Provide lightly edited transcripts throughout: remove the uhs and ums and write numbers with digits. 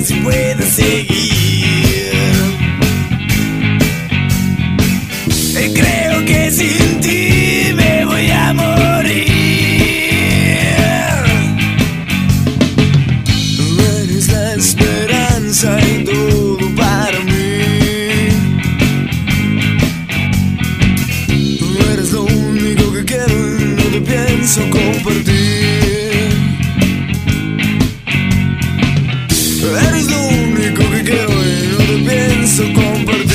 sé si puedo seguir. Creo que sin ti me voy a morir. Eres la esperanza y todo para mí. Eres lo único que quiero y no te pienso compartir. Eres lo único que quiero y no te pienso compartir.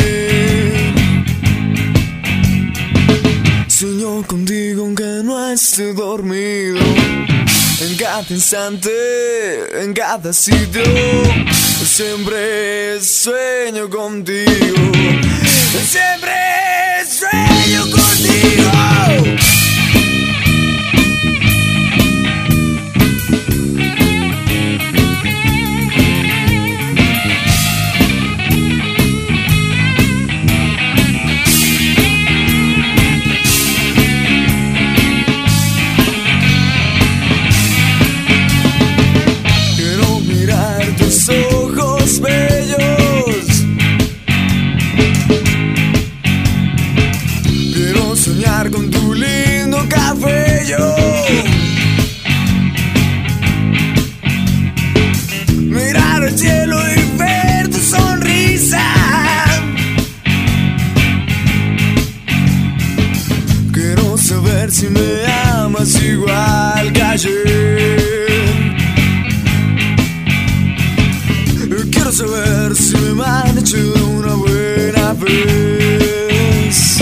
Sueño contigo aunque no esté dormido. En cada instante, en cada sitio, siempre sueño contigo. Siempre sueño contigo. Ojos bellos, quiero soñar con tu lindo cabello, mirar el cielo y ver tu sonrisa. Quiero saber si me amas igual que ayer. Quiero saber si me marcho de una buena vez.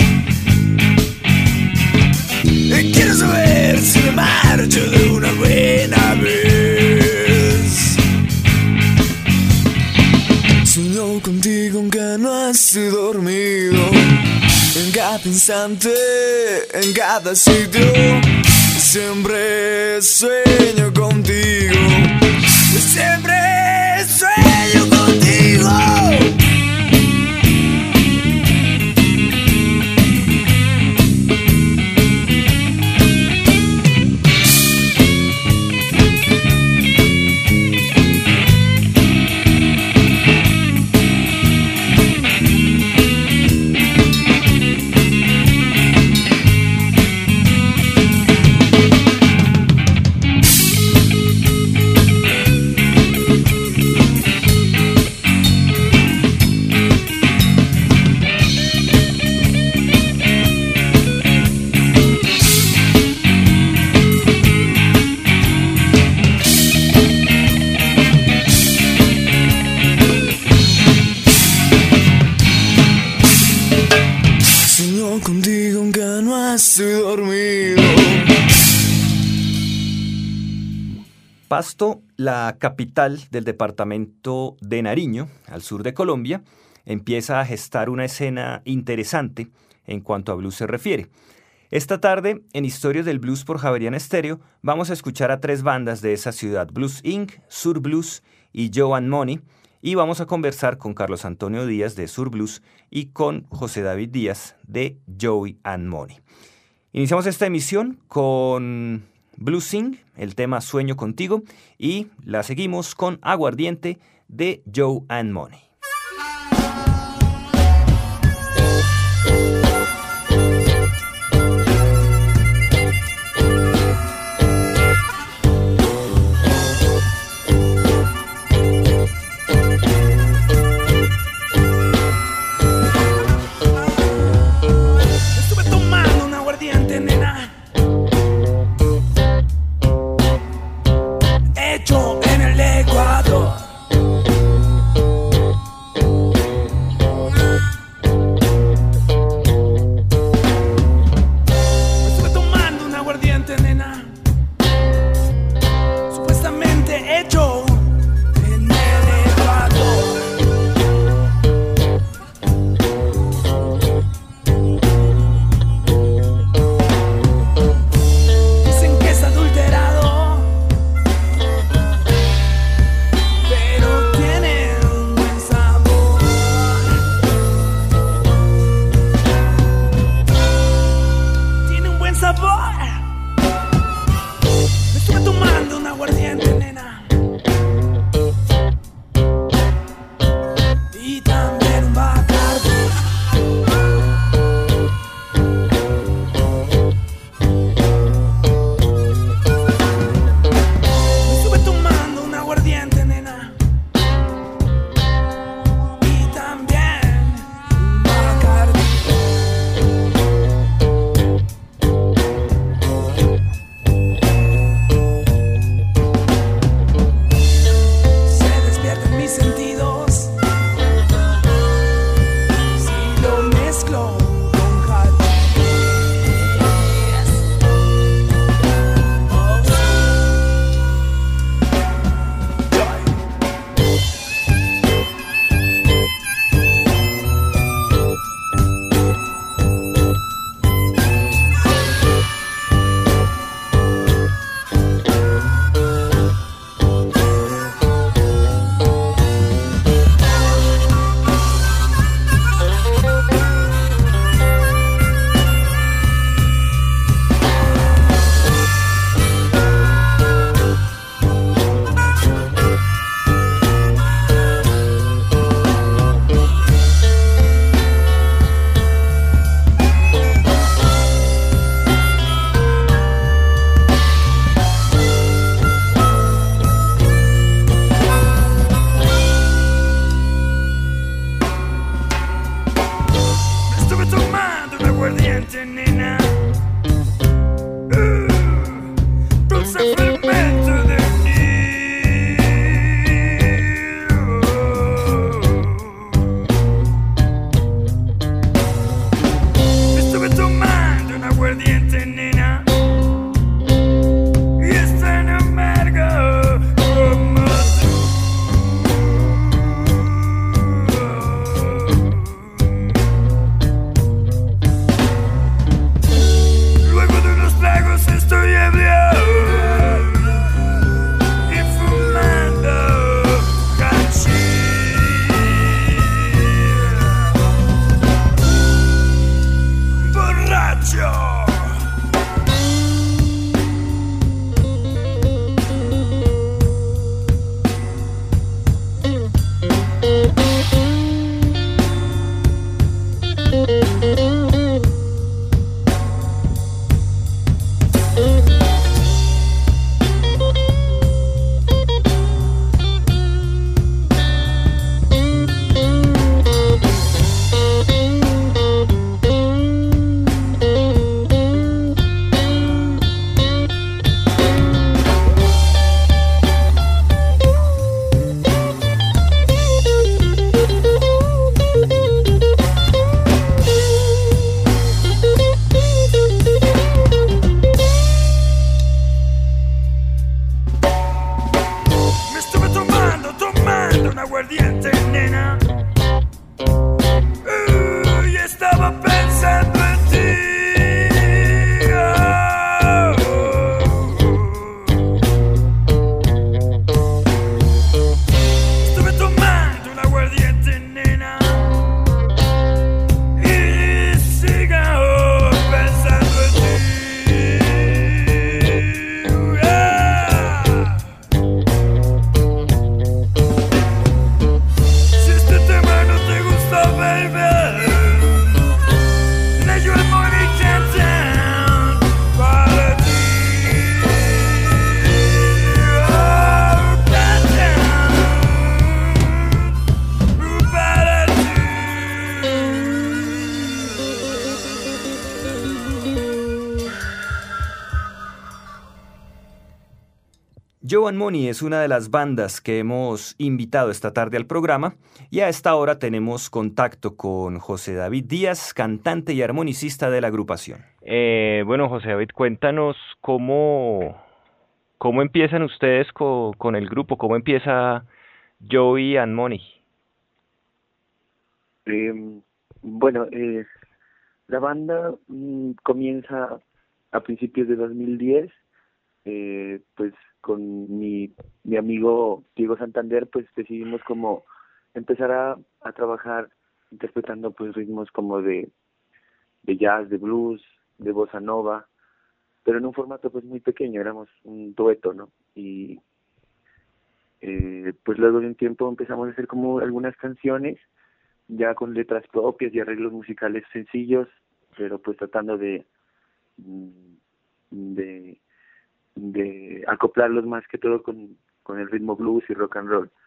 Quiero saber si me marcho de una buena vez. Sueño contigo aunque no esté dormido. En cada instante, en cada sitio, siempre sueño contigo. Siempre sueño contigo. Contigo aunque no esté dormido. Pasto, la capital del departamento de Nariño, al sur de Colombia, empieza a gestar una escena interesante en cuanto a blues se refiere. Esta tarde, en Historias del Blues por Javeriana Estéreo, vamos a escuchar a 3 bandas de esa ciudad: Blues Inc., Sur Blues y Joe and Money, y vamos a conversar con Carlos Antonio Díaz de Sur Blues y con José David Díaz de Joey and Money. Iniciamos esta emisión con Blues Inc., el tema Sueño Contigo, y la seguimos con Aguardiente de Joe and Money. En el Ecuador Joe and Money es una de las bandas que hemos invitado esta tarde al programa y a esta hora tenemos contacto con José David Díaz, cantante y armonicista de la agrupación. Bueno, José David, cuéntanos cómo empiezan ustedes con el grupo, cómo empieza Joey and Money. La banda comienza a principios de 2010, pues con mi amigo Diego Santander, pues decidimos como empezar a trabajar interpretando pues ritmos como de jazz, de blues, de bossa nova, pero en un formato pues muy pequeño, éramos un dueto, ¿no? Y pues luego de un tiempo empezamos a hacer como algunas canciones ya con letras propias y arreglos musicales sencillos, pero pues tratando de acoplarlos más que todo con el ritmo blues y rock and roll.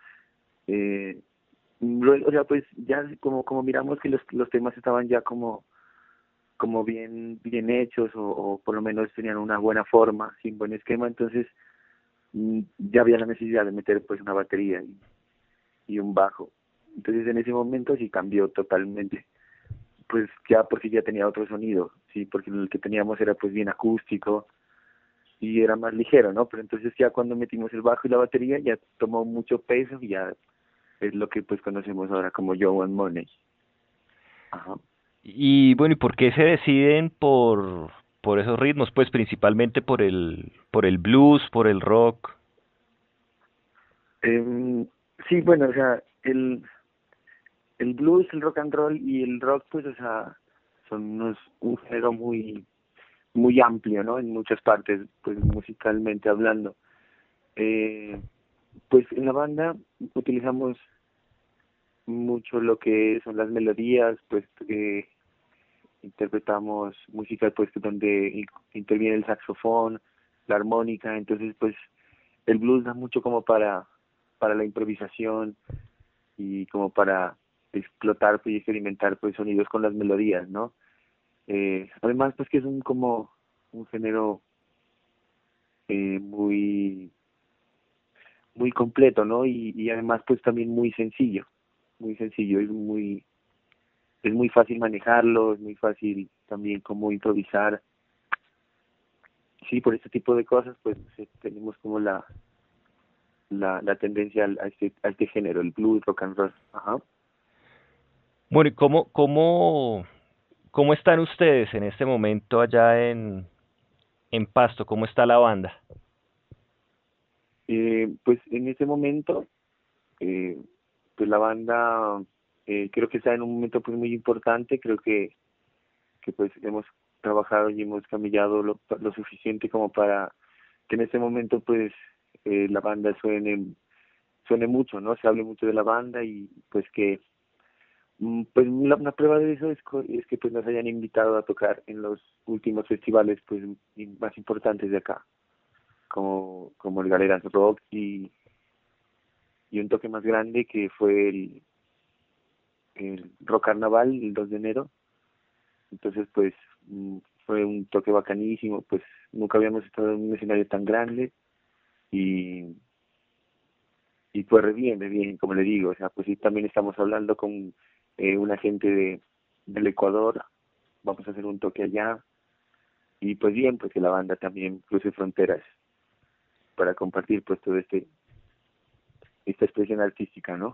Luego, o sea, pues ya como miramos que los temas estaban ya como bien hechos o por lo menos tenían una buena forma, sin buen esquema, entonces ya había la necesidad de meter pues una batería y un bajo. Entonces en ese momento sí cambió totalmente, pues ya porque ya tenía otro sonido, sí, porque el que teníamos era pues bien acústico y era más ligero, ¿no? Pero entonces ya cuando metimos el bajo y la batería ya tomó mucho peso y ya es lo que pues conocemos ahora como Joe and Money. Ajá. Y bueno, ¿y por qué se deciden por esos ritmos? Pues principalmente por el blues, por el rock. Sí, bueno, o sea, el blues, el rock and roll y el rock, pues, o sea, son un género muy amplio, ¿no? En muchas partes, pues, musicalmente hablando. Pues en la banda utilizamos mucho lo que son las melodías, pues interpretamos música pues donde interviene el saxofón, la armónica, entonces pues el blues da mucho como para la improvisación y como para explotar pues, y experimentar pues sonidos con las melodías, ¿no? Además pues que es como un género muy completo, ¿no? Y además pues también muy sencillo, es muy fácil manejarlo, es muy fácil también como improvisar. Sí, por este tipo de cosas pues tenemos como la tendencia a este género, el blues, rock and roll. Ajá. Bueno, ¿y cómo están ustedes en este momento allá en Pasto? ¿Cómo está la banda? Pues en este momento, pues la banda creo que está en un momento pues muy importante. Creo que pues hemos trabajado y hemos camellado lo suficiente como para que en este momento pues la banda suene mucho, ¿no? Se hable mucho de la banda y pues que pues una prueba de eso es que pues nos hayan invitado a tocar en los últimos festivales pues más importantes de acá, como el Galeras Rock y un toque más grande que fue el Rock Carnaval el 2 de enero. Entonces pues fue un toque bacanísimo, pues nunca habíamos estado en un escenario tan grande y fue re bien, como le digo, o sea, pues sí, también estamos hablando con una gente del Ecuador, vamos a hacer un toque allá y pues bien, pues que la banda también cruce fronteras para compartir pues todo esta expresión artística, ¿no?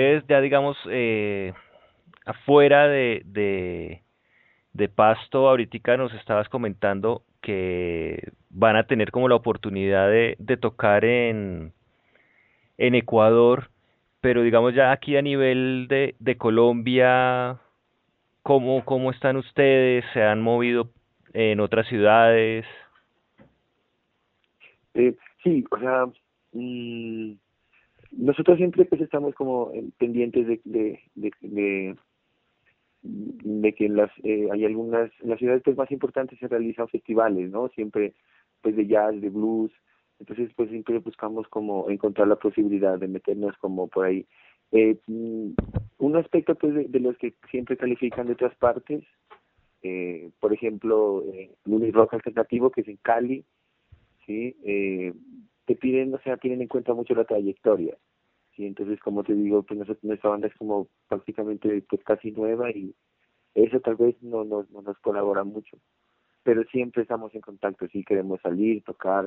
ustedes ya digamos afuera de Pasto, ahorita nos estabas comentando que van a tener como la oportunidad de tocar en Ecuador, pero digamos ya aquí a nivel de Colombia, ¿cómo están ustedes? ¿Se han movido en otras ciudades? Sí, o sea, nosotros siempre pues estamos como pendientes de que hay algunas, en las ciudades pues más importantes se realizan festivales, ¿no? Siempre pues de jazz, de blues, entonces pues siempre buscamos como encontrar la posibilidad de meternos como por ahí. Un aspecto pues de los que siempre califican de otras partes, por ejemplo, un rock alternativo que es en Cali, ¿sí? Te piden, o sea, tienen en cuenta mucho la trayectoria. Sí, entonces, como te digo, pues nuestra banda es como prácticamente pues casi nueva y eso tal vez no nos colabora mucho, pero siempre estamos en contacto, sí queremos salir, tocar,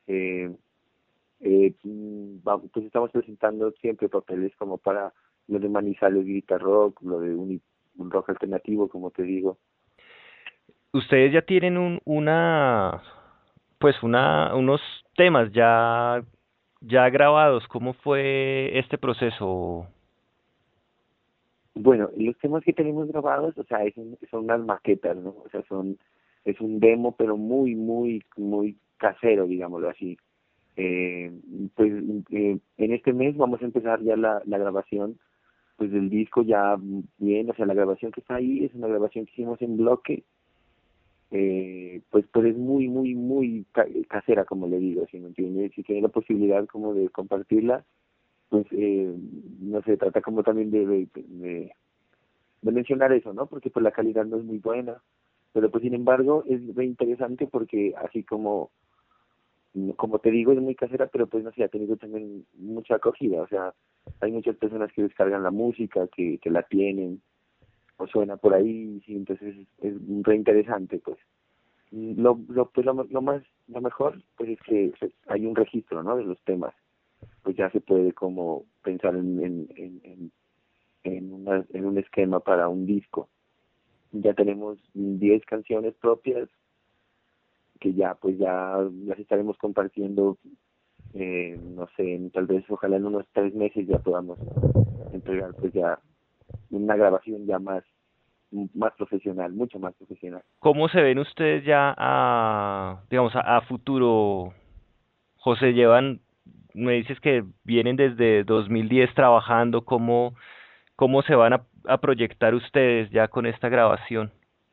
pues estamos presentando siempre papeles como para lo de Manizales Guitar Rock, lo de un rock alternativo, como te digo. Ustedes ya tienen unos temas ya grabados. ¿Cómo fue este proceso? Bueno, los temas que tenemos grabados, o sea, son unas maquetas, ¿no? O sea, es un demo, pero muy, muy, muy casero, digámoslo así. Pues en este mes vamos a empezar ya la grabación, pues del disco ya bien, o sea, la grabación que está ahí es una grabación que hicimos en bloque, pues es muy, muy, muy casera, como le digo, si me entiendes, si tiene la posibilidad como de compartirla, pues no sé, trata como también de mencionar eso, ¿no? Porque pues la calidad no es muy buena, pero pues sin embargo es muy interesante porque así como te digo, es muy casera, pero pues no sé, ha tenido también mucha acogida, o sea, hay muchas personas que descargan la música, que la tienen, o suena por ahí, sí, entonces es re interesante, pues. Lo mejor, pues es que hay un registro, ¿no? De los temas, pues ya se puede como pensar en un esquema para un disco. Ya tenemos 10 canciones propias que ya las estaremos compartiendo, no sé, tal vez ojalá en unos 3 meses ya podamos entregar pues ya una grabación ya más profesional, mucho más profesional. ¿Cómo se ven ustedes ya a futuro, José? Me dices que vienen desde 2010 trabajando. ¿Cómo se van a proyectar ustedes ya con esta grabación?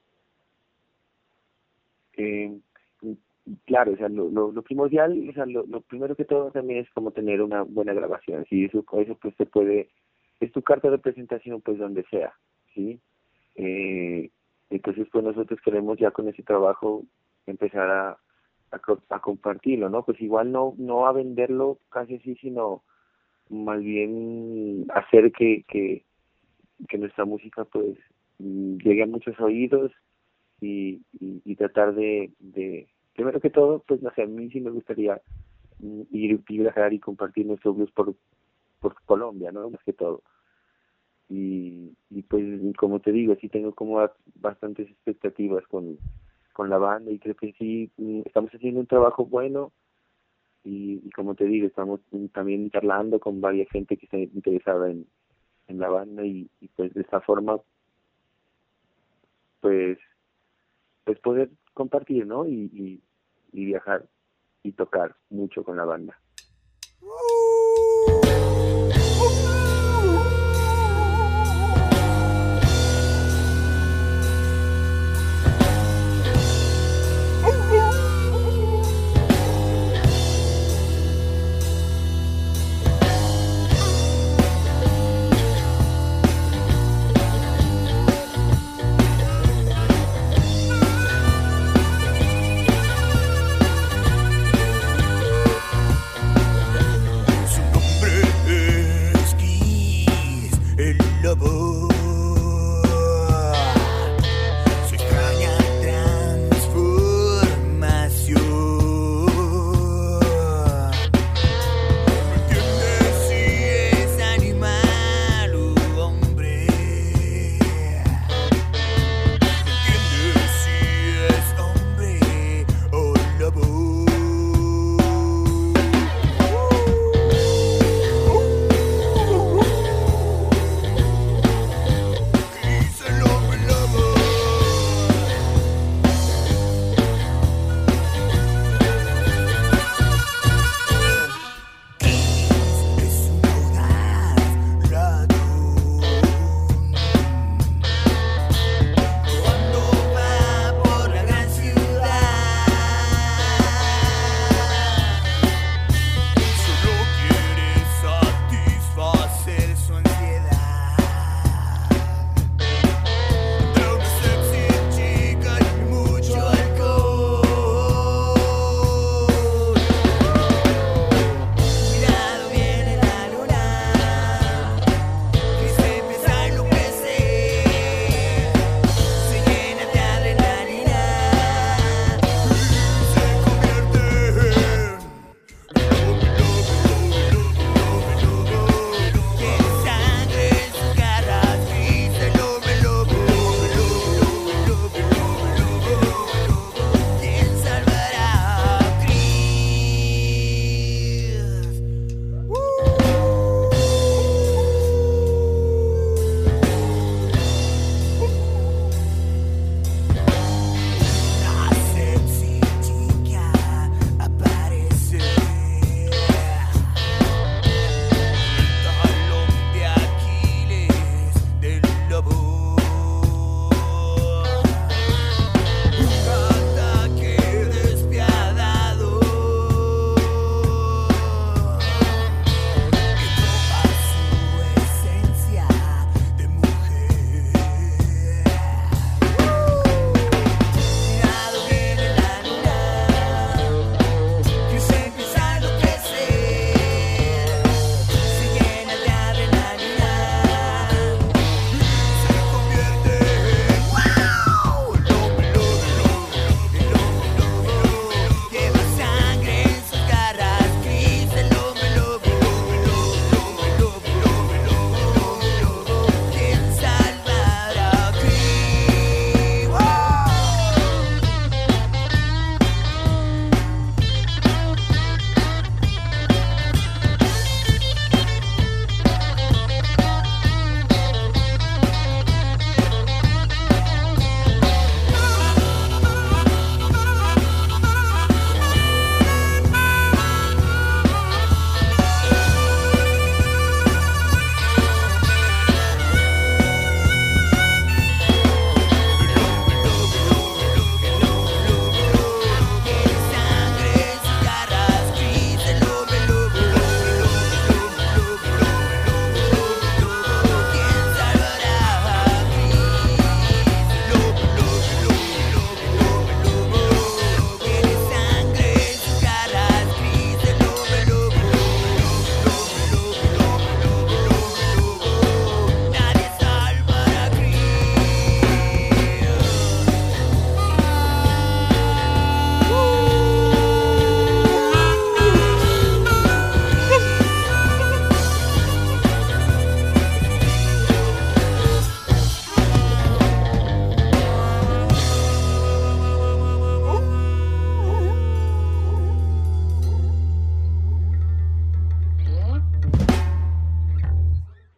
Claro, o sea, lo primordial, o sea, lo primero que todo también es como tener una buena grabación, ¿sí? Eso pues se puede, es tu carta de presentación pues donde sea, ¿sí? Entonces pues nosotros queremos ya con ese trabajo empezar a compartirlo, ¿no? Pues igual no a venderlo casi así, sino más bien hacer que nuestra música pues llegue a muchos oídos y tratar de primero que todo, pues no sé, a mí sí me gustaría ir y viajar y compartir nuestro blues por Colombia, ¿no? Más que todo. Y pues como te digo, sí tengo como bastantes expectativas con la banda y creo que sí estamos haciendo un trabajo bueno y como te digo, estamos también charlando con varias gente que está interesada en la banda y pues de esta forma pues poder compartir, ¿no? Y viajar y tocar mucho con la banda.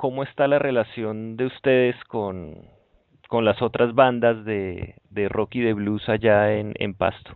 cómo está la relación de ustedes con las otras bandas de rock y de blues allá en Pasto.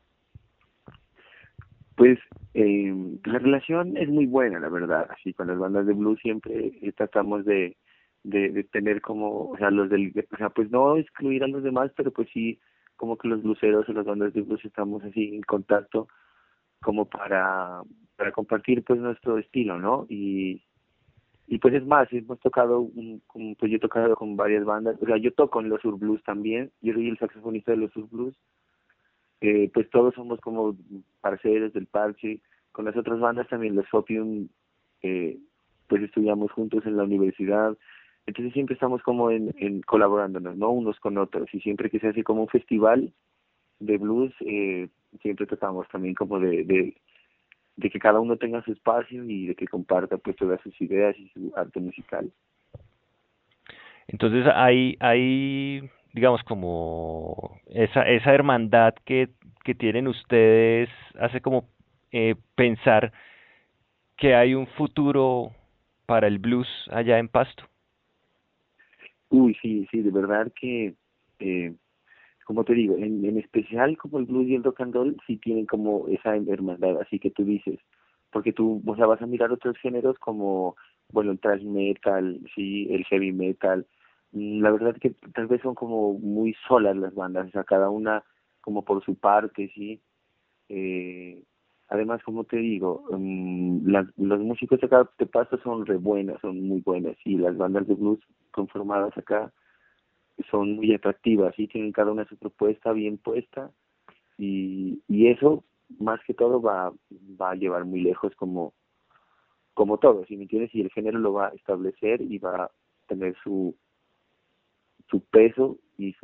Pues la relación es muy buena, la verdad. Así con las bandas de blues siempre tratamos de tener como, o sea, o sea, pues no excluir a los demás, pero pues sí, como que los blueseros o las bandas de blues estamos así en contacto como para compartir pues nuestro estilo, ¿no? Y pues es más, hemos tocado, pues yo he tocado con varias bandas, o sea, yo toco en los Urblues también, yo soy el saxofonista de los Urblues, pues todos somos como parceros del parche, con las otras bandas también, los Opium, pues estudiamos juntos en la universidad, entonces siempre estamos como en colaborándonos, ¿no? Unos con otros, y siempre que se hace como un festival de blues, siempre tratamos también como de que cada uno tenga su espacio y de que comparta pues todas sus ideas y su arte musical. Entonces hay digamos como esa hermandad que tienen ustedes hace como pensar que hay un futuro para el blues allá en Pasto. Uy, sí, de verdad que como te digo, en especial como el blues y el rock and roll sí tienen como esa hermandad, así que tú dices, porque tú, o sea, vas a mirar otros géneros como, bueno, el thrash metal, sí, el heavy metal, la verdad que tal vez son como muy solas las bandas, o sea, cada una como por su parte, sí, además, como te digo, los músicos de acá de Pasto son re buenas, son muy buenas, y las bandas de blues conformadas acá son muy atractivas, y tienen cada una su propuesta bien puesta, y eso más que todo va a llevar muy lejos como todo, ¿sí me entiendes? Y el género lo va a establecer y va a tener su peso y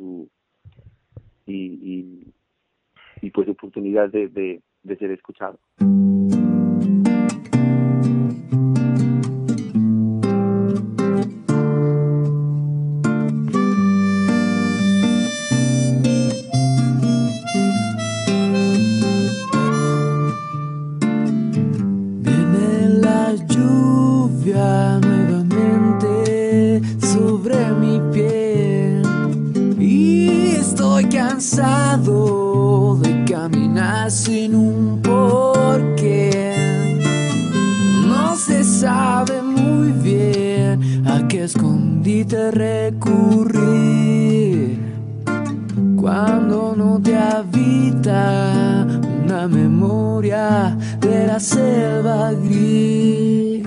y pues oportunidad de ser escuchado. Cansado de caminar sin un porqué. No se sabe muy bien a qué escondite recurrir cuando no te habita una memoria de la selva gris.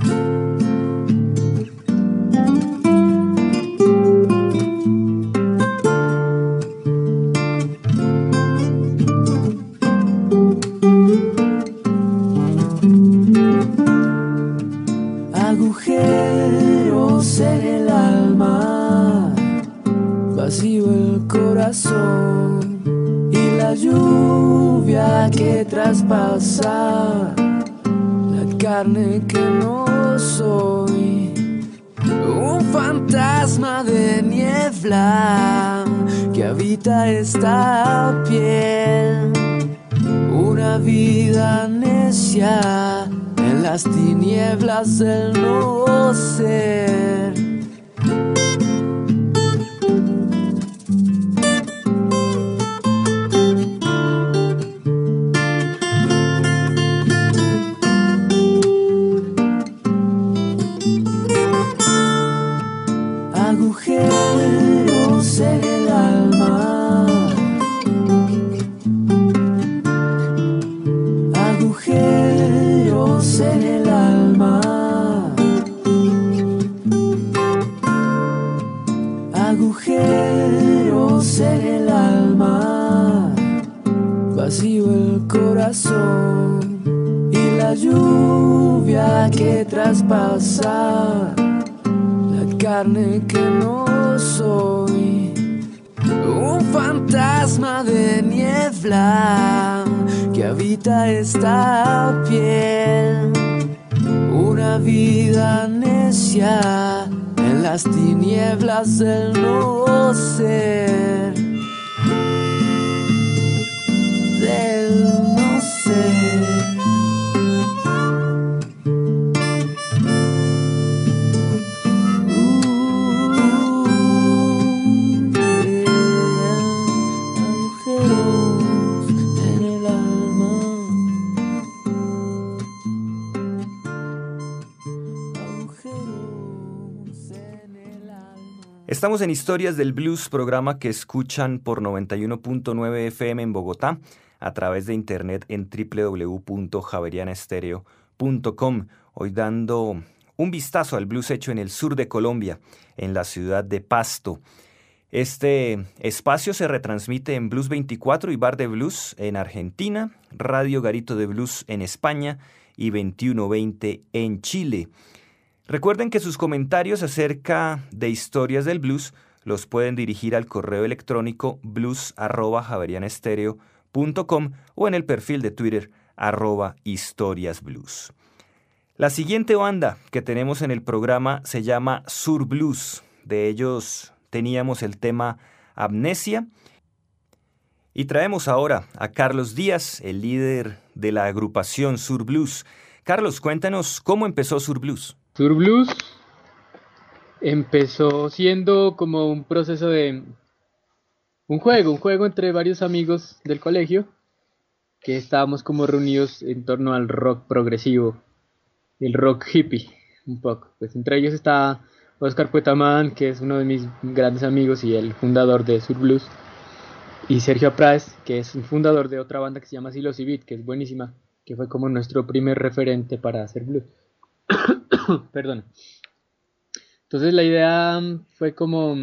Agujeros en el alma, vacío el corazón y la lluvia que traspasa la carne que no soy. Un fantasma de niebla que habita esta piel, una vida necia en las tinieblas del no ser. Agujeros en el alma, agujeros en el alma, agujeros en el alma, vacío el corazón y la lluvia que traspasa la carne que no soy. Un fantasma de niebla que habita esta piel, una vida necia en las tinieblas del no ser, del no ser. Estamos en Historias del Blues, programa que escuchan por 91.9 FM en Bogotá, a través de internet en www.javerianestereo.com. Hoy dando un vistazo al blues hecho en el sur de Colombia, en la ciudad de Pasto. Este espacio se retransmite en Blues 24 y Bar de Blues en Argentina, Radio Garito de Blues en España y 2120 en Chile. Recuerden que sus comentarios acerca de Historias del Blues los pueden dirigir al correo electrónico blues@javerianestereo.com o en el perfil de Twitter @historiasblues. La siguiente banda que tenemos en el programa se llama Sur Blues. De ellos teníamos el tema Amnesia. Y traemos ahora a Carlos Díaz, el líder de la agrupación Sur Blues. Carlos, cuéntanos cómo empezó Sur Blues. Sur Blues empezó siendo como un proceso de un juego entre varios amigos del colegio que estábamos como reunidos en torno al rock progresivo, el rock hippie, un poco. Pues entre ellos está Oscar Puetamán, que es uno de mis grandes amigos y el fundador de Sur Blues, y Sergio Praes, que es un fundador de otra banda que se llama Silos y Beat, que es buenísima, que fue como nuestro primer referente para hacer blues. Perdón. Entonces la idea fue como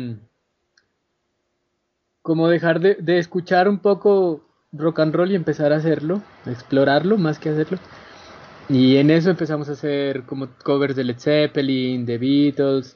dejar de escuchar un poco rock and roll y empezar a hacerlo, a explorarlo más que hacerlo. Y en eso empezamos a hacer como covers de Led Zeppelin, de Beatles,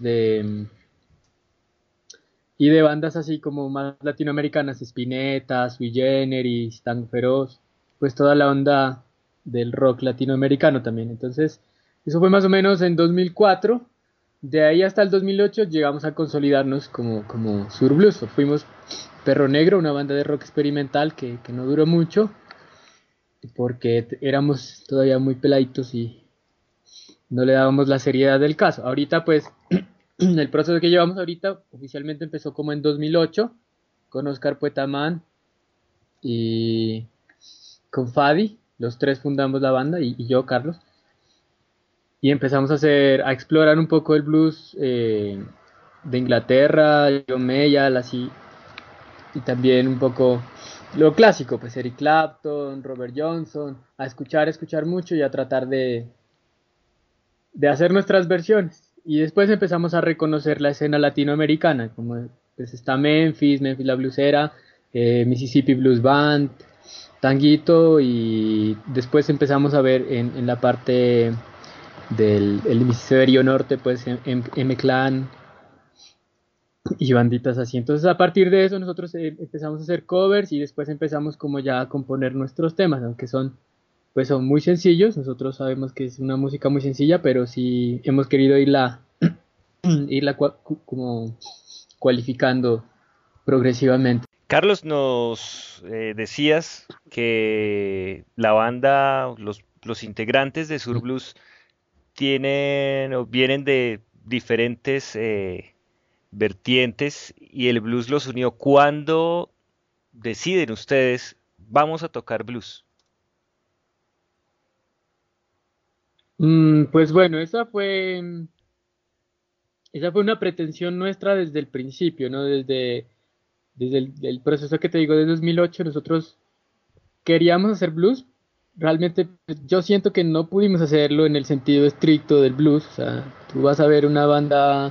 y de bandas así como más latinoamericanas, Spinetta, Sui Generis, Tango Feroz, pues toda la onda del rock latinoamericano también. Entonces eso fue más o menos en 2004. De ahí hasta el 2008 llegamos a consolidarnos como Sur Blues. Fuimos Perro Negro, una banda de rock experimental que no duró mucho, porque éramos todavía muy peladitos y no le dábamos la seriedad del caso. Ahorita pues, el proceso que llevamos ahorita oficialmente empezó como en 2008, con Oscar Puetamán y con Fadi. Los tres fundamos la banda y yo, Carlos. Y empezamos a explorar un poco el blues de Inglaterra, John Mayall, así, y también un poco lo clásico, pues Eric Clapton, Robert Johnson, a escuchar mucho y a tratar de hacer nuestras versiones. Y después empezamos a reconocer la escena latinoamericana, como pues está Memphis La Bluesera, Mississippi Blues Band, Tanguito, y después empezamos a ver en la parte del hemisferio norte, pues M-Clan y banditas así. Entonces a partir de eso nosotros empezamos a hacer covers y después empezamos como ya a componer nuestros temas, aunque son muy sencillos. Nosotros sabemos que es una música muy sencilla, pero sí hemos querido irla como cualificando progresivamente. Carlos, nos decías que la banda, los integrantes de Sur Blues tienen o vienen de diferentes vertientes y el blues los unió. ¿Cuándo deciden ustedes, vamos a tocar blues? Pues bueno, esa fue una pretensión nuestra desde el principio, ¿no? Desde el proceso que te digo de 2008, nosotros queríamos hacer blues. Realmente yo siento que no pudimos hacerlo en el sentido estricto del blues. O sea, tú vas a ver una banda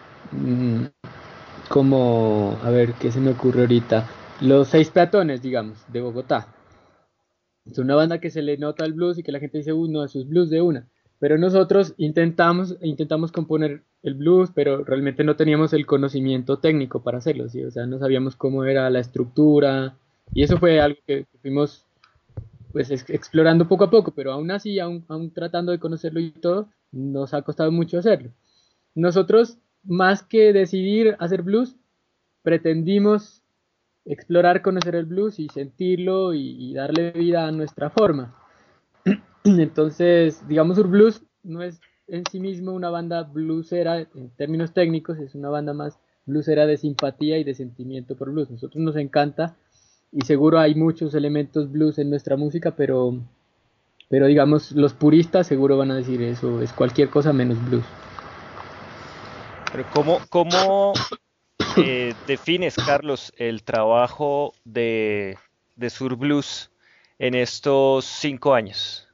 como, a ver, ¿qué se me ocurre ahorita? Los Seis Peatones, digamos, de Bogotá. Es una banda que se le nota el blues y que la gente dice, no, eso es blues de una. Pero nosotros intentamos componer el blues, pero realmente no teníamos el conocimiento técnico para hacerlo, ¿sí? O sea, no sabíamos cómo era la estructura, y eso fue algo que fuimos pues explorando poco a poco, pero aún así, aún tratando de conocerlo y todo, nos ha costado mucho hacerlo. Nosotros, más que decidir hacer blues, pretendimos explorar, conocer el blues y sentirlo y darle vida a nuestra forma. Entonces, digamos, Sur Blues no es en sí mismo una banda bluesera en términos técnicos, es una banda más bluesera de simpatía y de sentimiento por blues. Nosotros nos encanta, y seguro hay muchos elementos blues en nuestra música, pero digamos, los puristas seguro van a decir eso es cualquier cosa menos blues. Pero ¿cómo defines, Carlos, el trabajo de Sur Blues en estos 5 años?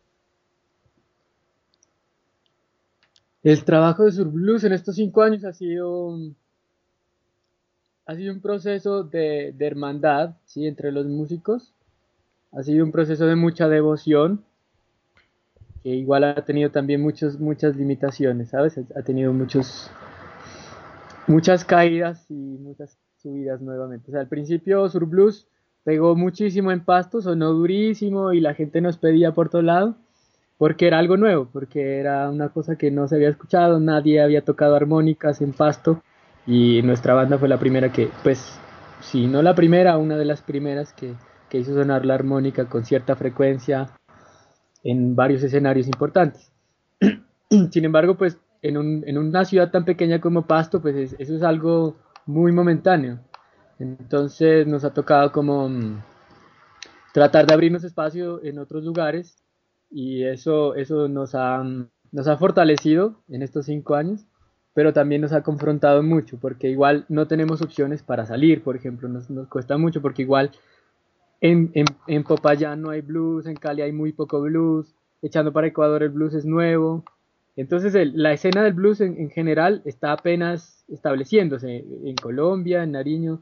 El trabajo de Sur Blues en estos 5 años ha sido un proceso de hermandad, ¿sí? Entre los músicos. Ha sido un proceso de mucha devoción, que igual ha tenido también muchas limitaciones, ¿sabes? Ha tenido muchas caídas y muchas subidas nuevamente. O sea, al principio Sur Blues pegó muchísimo en Pasto, sonó durísimo y la gente nos pedía por todo lado, porque era algo nuevo, porque era una cosa que no se había escuchado, nadie había tocado armónicas en Pasto, y nuestra banda fue la primera que, pues, si no la primera, una de las primeras que hizo sonar la armónica con cierta frecuencia en varios escenarios importantes. Sin embargo, pues en una ciudad tan pequeña como Pasto, pues eso es algo muy momentáneo. Entonces nos ha tocado como tratar de abrirnos espacio en otros lugares, y eso nos ha fortalecido en estos 5 años, pero también nos ha confrontado mucho, porque igual no tenemos opciones para salir, por ejemplo, nos cuesta mucho, porque igual en Popayán no hay blues, en Cali hay muy poco blues, echando para Ecuador el blues es nuevo. Entonces la escena del blues en general está apenas estableciéndose en Colombia, en Nariño.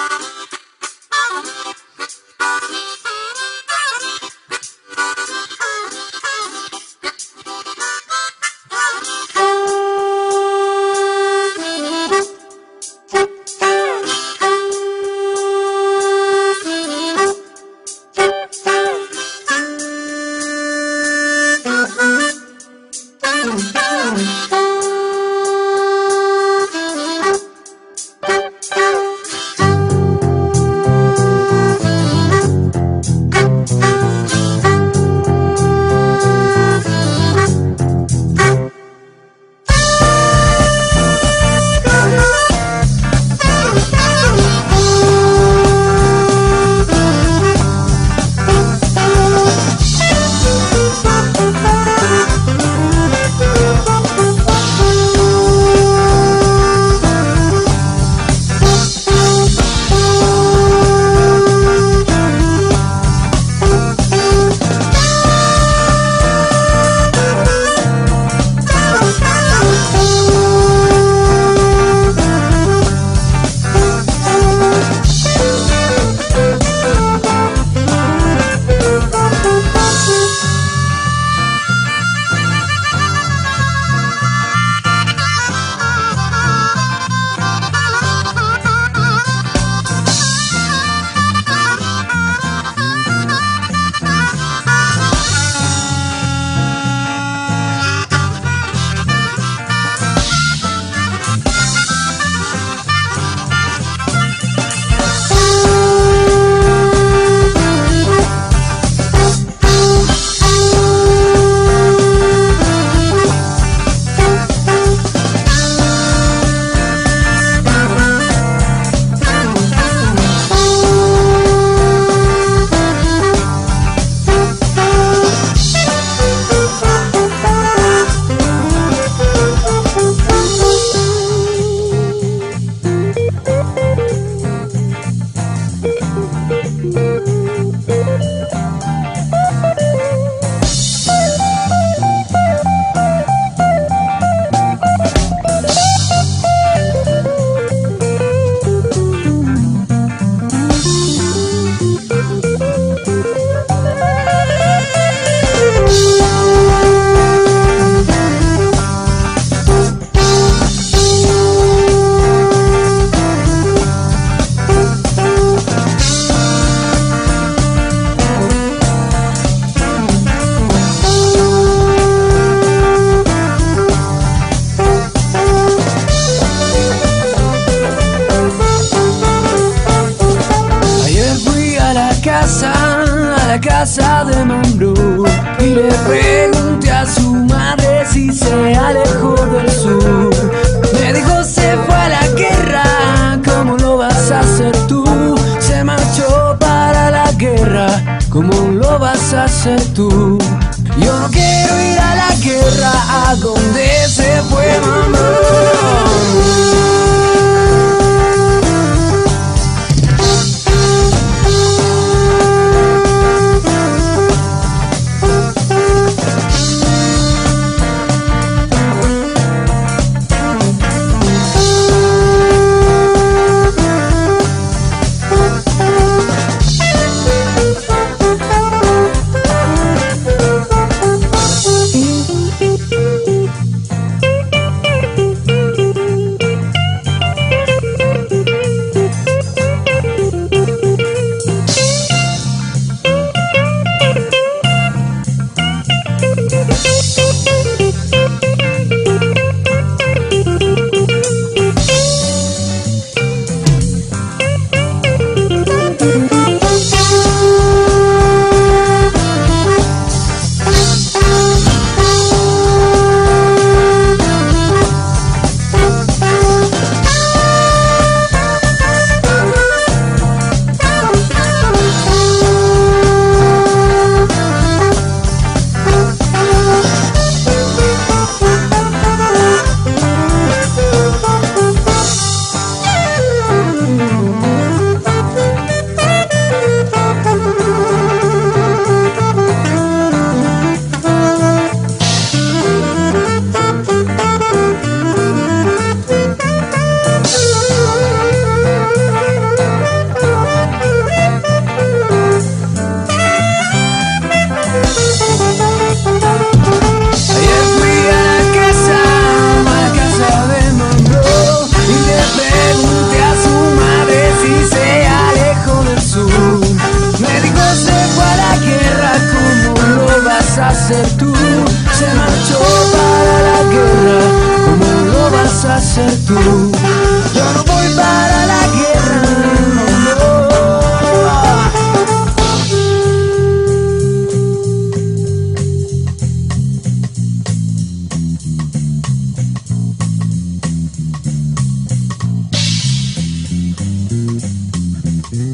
casa de Mambrú y le pregunté a su madre si se alejó del sur. Me dijo se fue a la guerra, ¿cómo lo vas a hacer tú? Se marchó para la guerra, ¿cómo lo vas a hacer tú? Yo no quiero ir a la guerra, ¿a dónde se fue mamá?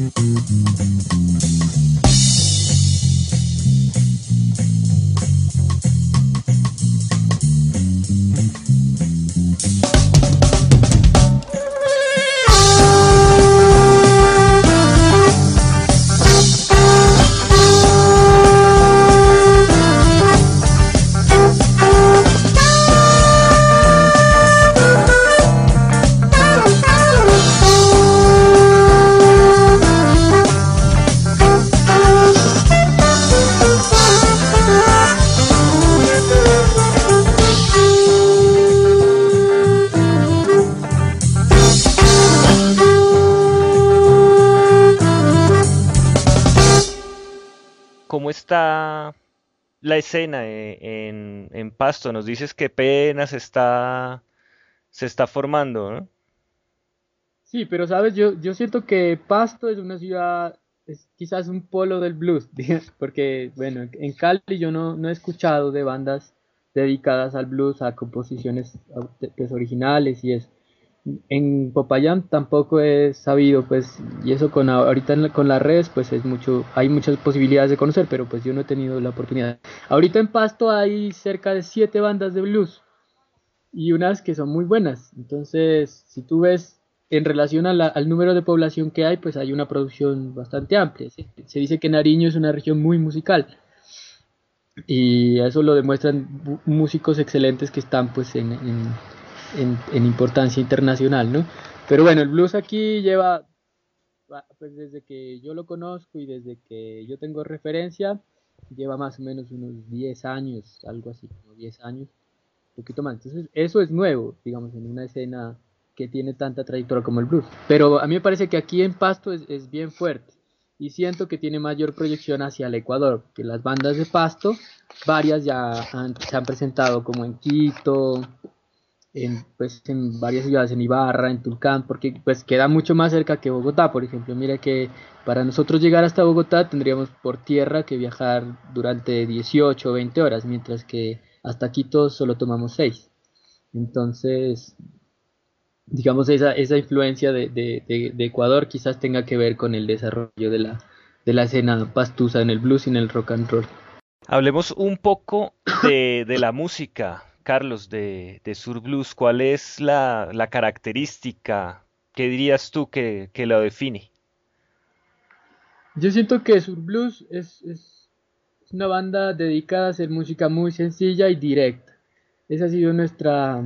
¿Cómo está la escena en Pasto? Nos dices que apenas se está formando, ¿no? Sí, pero sabes, yo siento que Pasto es una ciudad, es quizás un polo del blues, porque bueno, en Cali yo no he escuchado de bandas dedicadas al blues, a composiciones pues, originales y eso. En Popayán tampoco he sabido, pues, y eso ahorita con las redes, pues es mucho, hay muchas posibilidades de conocer, pero pues yo no he tenido la oportunidad. Ahorita en Pasto hay cerca de 7 bandas de blues y unas que son muy buenas. Entonces, si tú ves en relación al número de población que hay, pues hay una producción bastante amplia. Se dice que Nariño es una región muy musical y eso lo demuestran músicos excelentes que están pues en importancia internacional, ¿no? Pero bueno, el blues aquí lleva, pues desde que yo lo conozco y desde que yo tengo referencia, lleva más o menos unos 10 años, algo así, como 10 años, un poquito más. Entonces, eso es nuevo, digamos, en una escena que tiene tanta trayectoria como el blues. Pero a mí me parece que aquí en Pasto es bien fuerte y siento que tiene mayor proyección hacia el Ecuador, que las bandas de Pasto, varias se han presentado como en Quito, pues en varias ciudades, en Ibarra, en Tulcán, porque pues queda mucho más cerca que Bogotá, por ejemplo. Mira que para nosotros llegar hasta Bogotá tendríamos por tierra que viajar durante 18 o 20 horas, mientras que hasta Quito solo tomamos 6. Entonces, digamos, esa influencia de Ecuador quizás tenga que ver con el desarrollo de la escena pastusa en el blues y en el rock and roll. Hablemos un poco de la música, Carlos, de Sur Blues. ¿Cuál es la característica? ¿Qué dirías tú que lo define? Yo siento que Sur Blues es una banda dedicada a hacer música muy sencilla y directa. Esa ha sido nuestra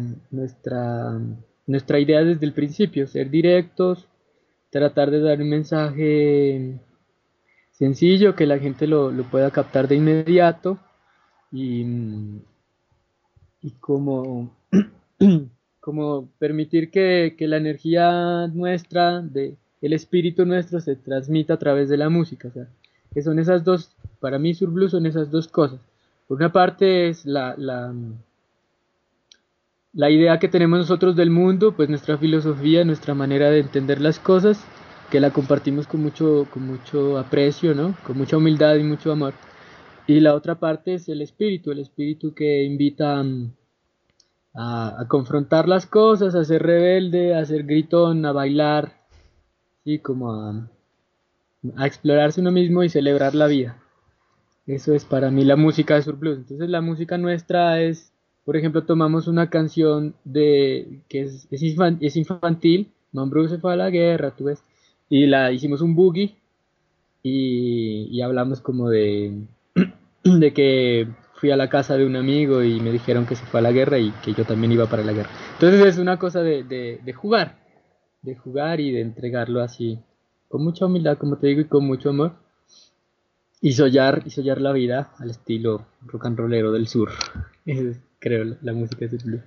idea desde el principio, ser directos, tratar de dar un mensaje sencillo que la gente lo pueda captar de inmediato y como, como permitir que la energía nuestra, el espíritu nuestro se transmita a través de la música. O sea, que son esas dos, para mí Sur Blues son esas dos cosas. Por una parte es la idea que tenemos nosotros del mundo, pues nuestra filosofía, nuestra manera de entender las cosas, que la compartimos con mucho aprecio, ¿no? Con mucha humildad y mucho amor. Y la otra parte es el espíritu que invita a confrontar las cosas, a ser rebelde, a ser gritón, a bailar, ¿sí? Como a explorarse uno mismo y celebrar la vida. Eso es para mí la música de Sur Blues. Entonces la música nuestra es, por ejemplo, tomamos una canción que es infantil, Mambrú se fue a la guerra, tú ves, y la hicimos un boogie y hablamos como de que fui a la casa de un amigo y me dijeron que se fue a la guerra y que yo también iba para la guerra. Entonces es una cosa de jugar y de entregarlo así, con mucha humildad, como te digo, y con mucho amor, y sollar la vida al estilo rock and rollero del sur. Esa es, creo, la música de blues.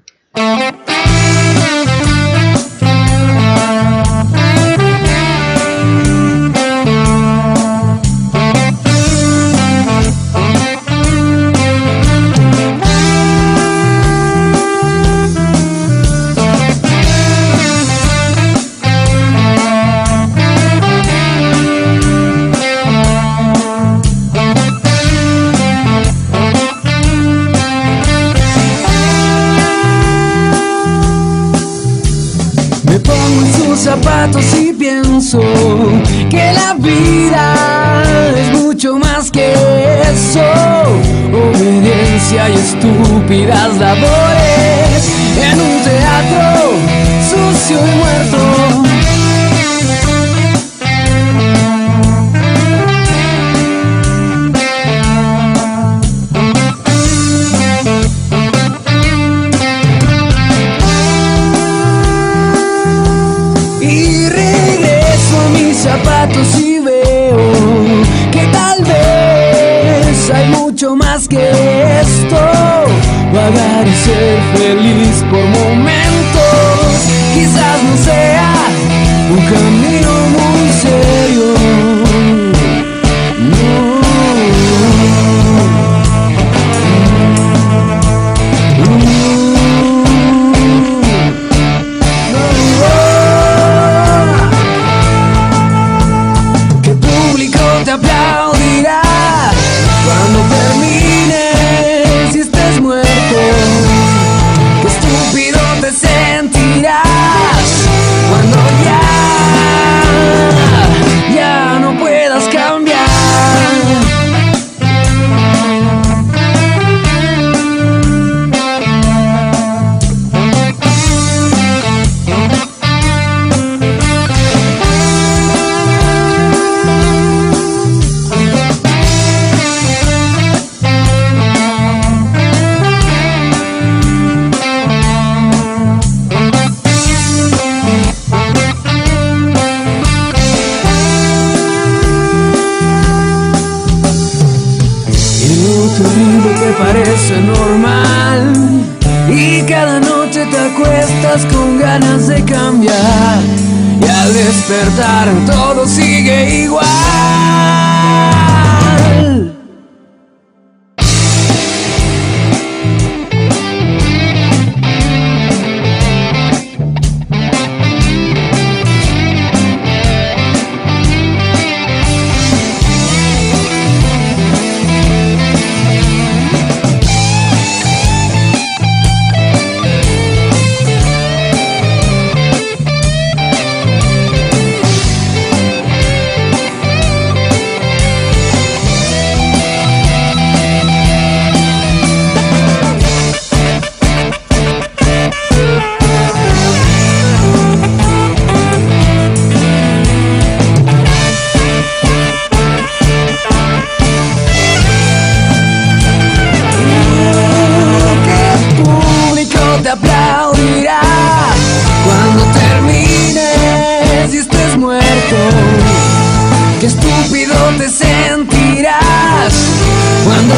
pienso que la vida es mucho más que eso. Obediencia y estúpidas labores en un teatro sucio y muerto. Zapatos y veo que tal vez hay mucho más que esto. Vagar y ser feliz por momentos quizás no sea un camino muy serio. Aplaudirá cuando termines y estés muerto. Qué estúpido te sentirás cuando ya no puedas cambiar. Parece normal y cada noche te acuestas con ganas de cambiar y al despertar todo sigue igual. Qué estúpido te sentirás cuando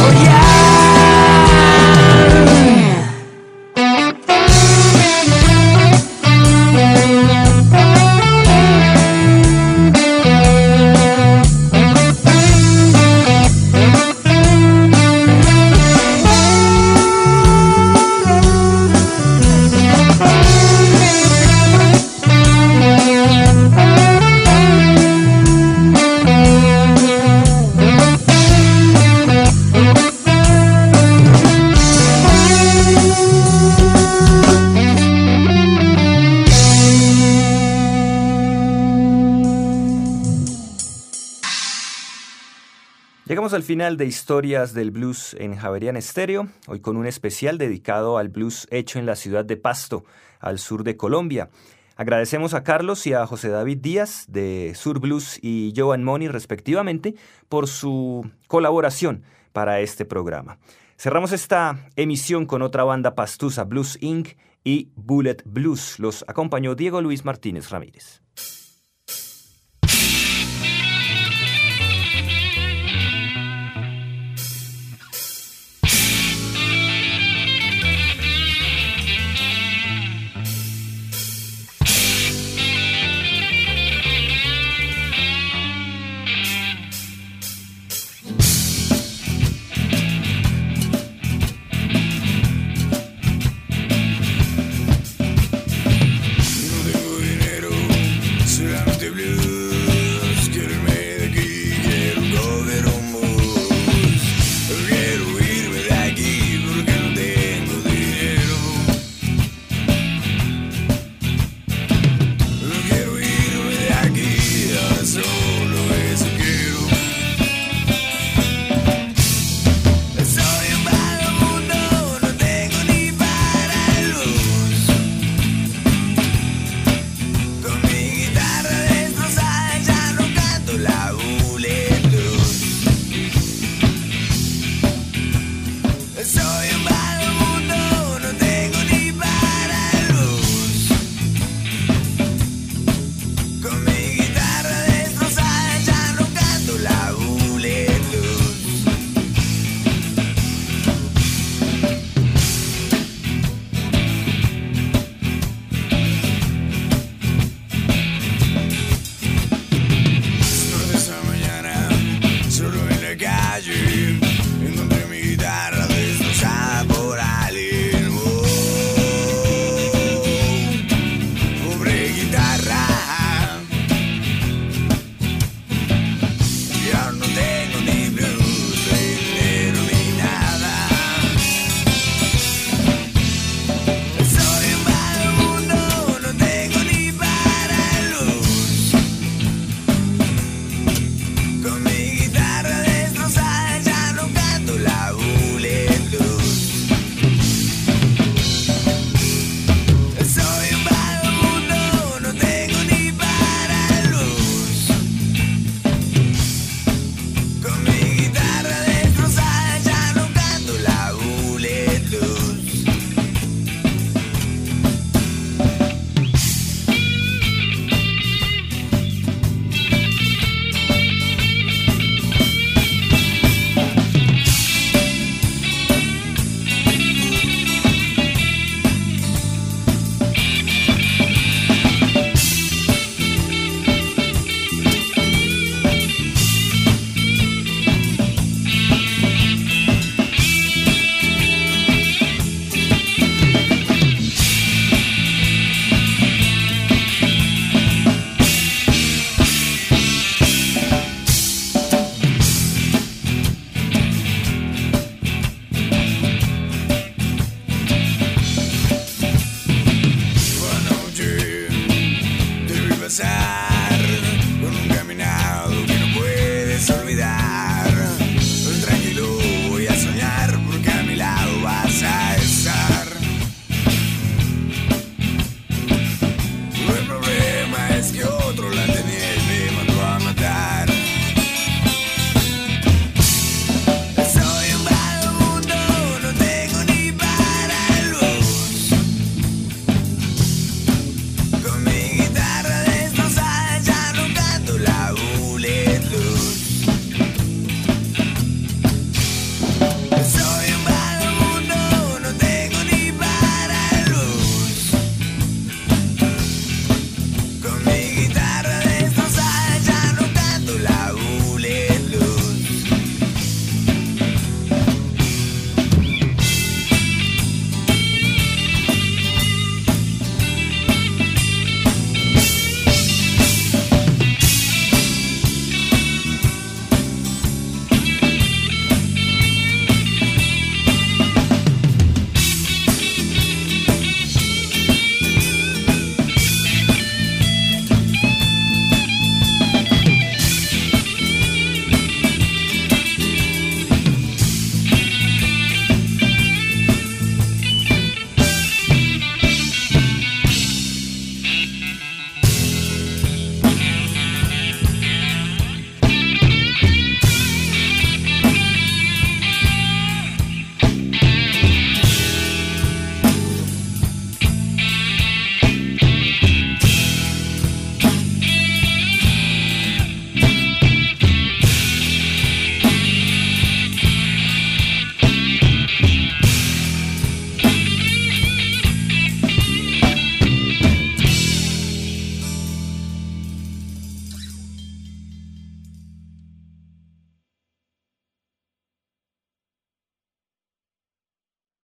Llegamos al final de Historias del Blues en Javerian Estéreo, hoy con un especial dedicado al blues hecho en la ciudad de Pasto, al sur de Colombia. Agradecemos a Carlos y a José David Díaz de Sur Blues y Joan Money respectivamente por su colaboración para este programa. Cerramos esta emisión con otra banda pastusa, Blues Inc. y Bullet Blues. Los acompañó Diego Luis Martínez Ramírez. Blue.